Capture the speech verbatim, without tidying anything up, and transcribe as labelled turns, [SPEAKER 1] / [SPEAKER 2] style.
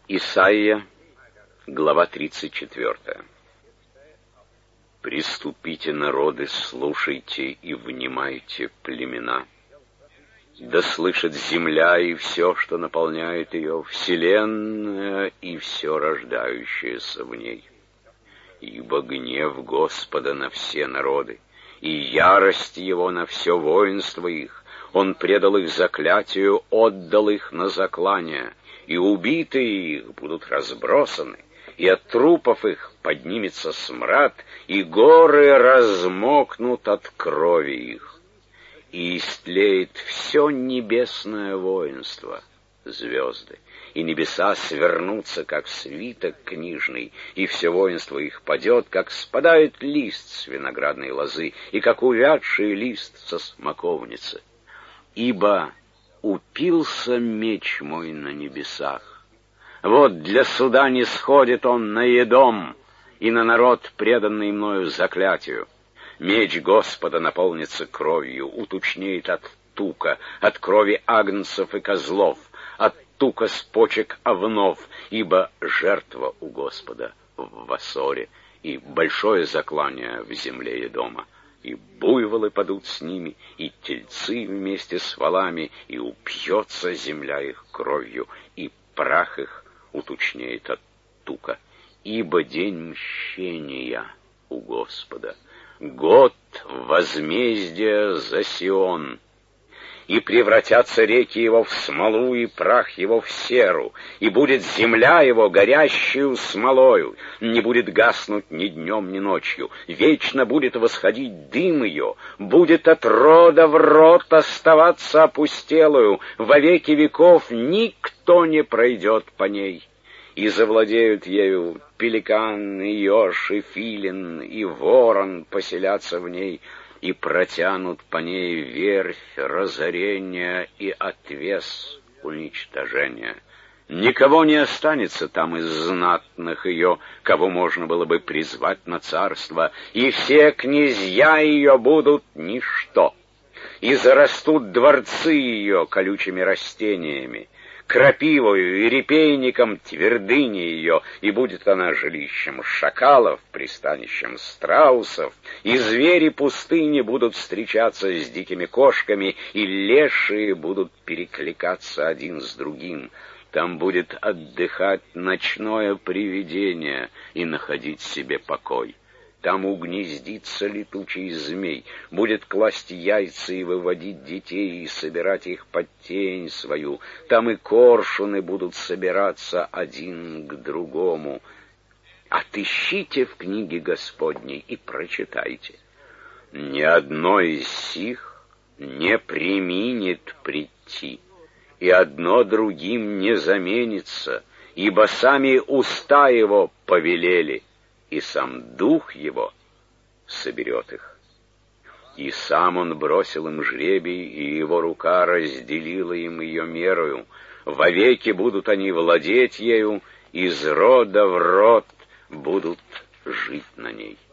[SPEAKER 1] Исайя, глава тридцать четвёртая. «Приступите, народы, слушайте и внимайте, племена. Да слышит земля и все, что наполняет ее, вселенная и все рождающееся в ней. Ибо гнев Господа на все народы, и ярость Его на все воинство их. Он предал их заклятию, отдал их на заклание, и убитые их будут разбросаны, и от трупов их поднимется смрад, и горы размокнут от крови их. И истлеет все небесное воинство, звезды, и небеса свернутся, как свиток книжный, и все воинство их падет, как спадает лист с виноградной лозы, и как увядший лист со смоковницы. Ибо упился меч мой на небесах. Вот для суда не сходит он на Едом и на народ, преданный мною заклятию. Меч Господа наполнится кровью, утучнеет от тука, от крови агнцев и козлов, от тука с почек овнов, ибо жертва у Господа в Васоре, и большое заклание в земле Едома. И буйволы падут с ними, и тельцы вместе с волами, и упьется земля их кровью, и прах их утучнеет от тука. Ибо день мщения у Господа, год возмездия за Сион. И превратятся реки его в смолу, и прах его в серу, и будет земля его горящую смолою, не будет гаснуть ни днем, ни ночью, вечно будет восходить дым ее, будет от рода в род оставаться опустелою, во веки веков никто не пройдет по ней. И завладеют ею пеликан, и еж, и филин, и ворон поселятся в ней, и протянут по ней верфь разорения и отвес уничтожения. Никого не останется там из знатных ее, кого можно было бы призвать на царство, и все князья ее будут ничто, и зарастут дворцы ее колючими растениями, крапивою и репейником твердыни ее, и будет она жилищем шакалов, пристанищем страусов, и звери пустыни будут встречаться с дикими кошками, и лешие будут перекликаться один с другим. Там будет отдыхать ночное привидение и находить себе покой. Там угнездится летучий змей, будет класть яйца и выводить детей, и собирать их под тень свою. Там и коршуны будут собираться один к другому. Отыщите в книге Господней и прочитайте. Ни одно из сих не преминет прийти, и одно другим не заменится, ибо сами уста его повелели, и сам дух его соберет их. И сам он бросил им жребий, и его рука разделила им ее мерою. Вовеки будут они владеть ею, из рода в род будут жить на ней.